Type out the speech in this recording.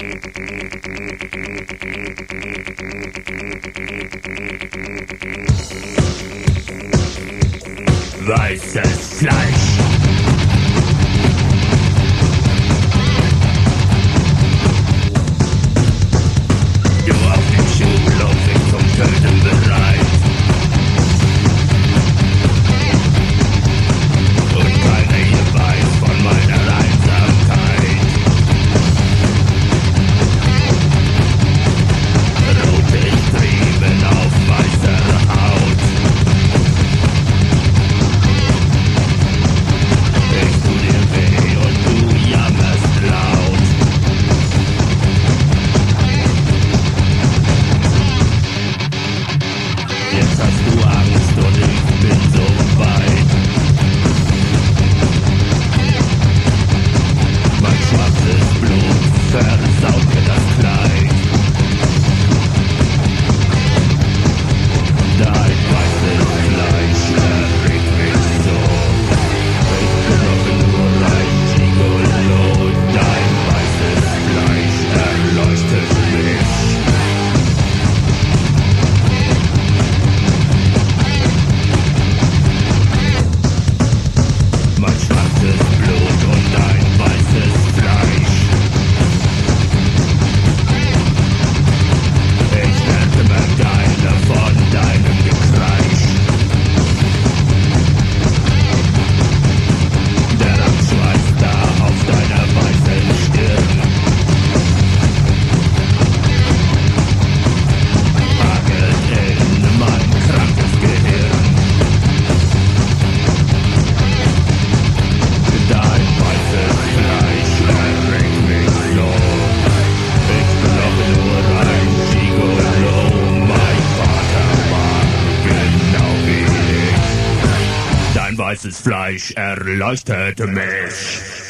Weißes Fleisch. Du auf dem Schulhof, ich zum Töten bereit. Und keiner hier weiß von meiner Einsamkeit. Rote Striemen auf weißer Haut. Ich tu dir weh und du jammerst laut. Jetzt hast du Angst und ich bin so weit. Mein schwarzes Blut versaut mir das Kleid. Dein weißes Fleisch erregt mich so. Ich bin doch nur ein Gigolo. Dein weißes Fleisch erleuchtet mich. Mein schwarzes Blut und dein weißes Fleisch. Ich werde mir keine von deinem Gekreisch. Der Abschweiß da auf deiner weißen Stirn. Hagelt in mein krankes Gehirn. Dein weißes Fleisch erregt mich so. Ich bin doch nur ein Gigolo. Mein Vater war genau wie ich. Dein weißes Fleisch erleuchtete mich.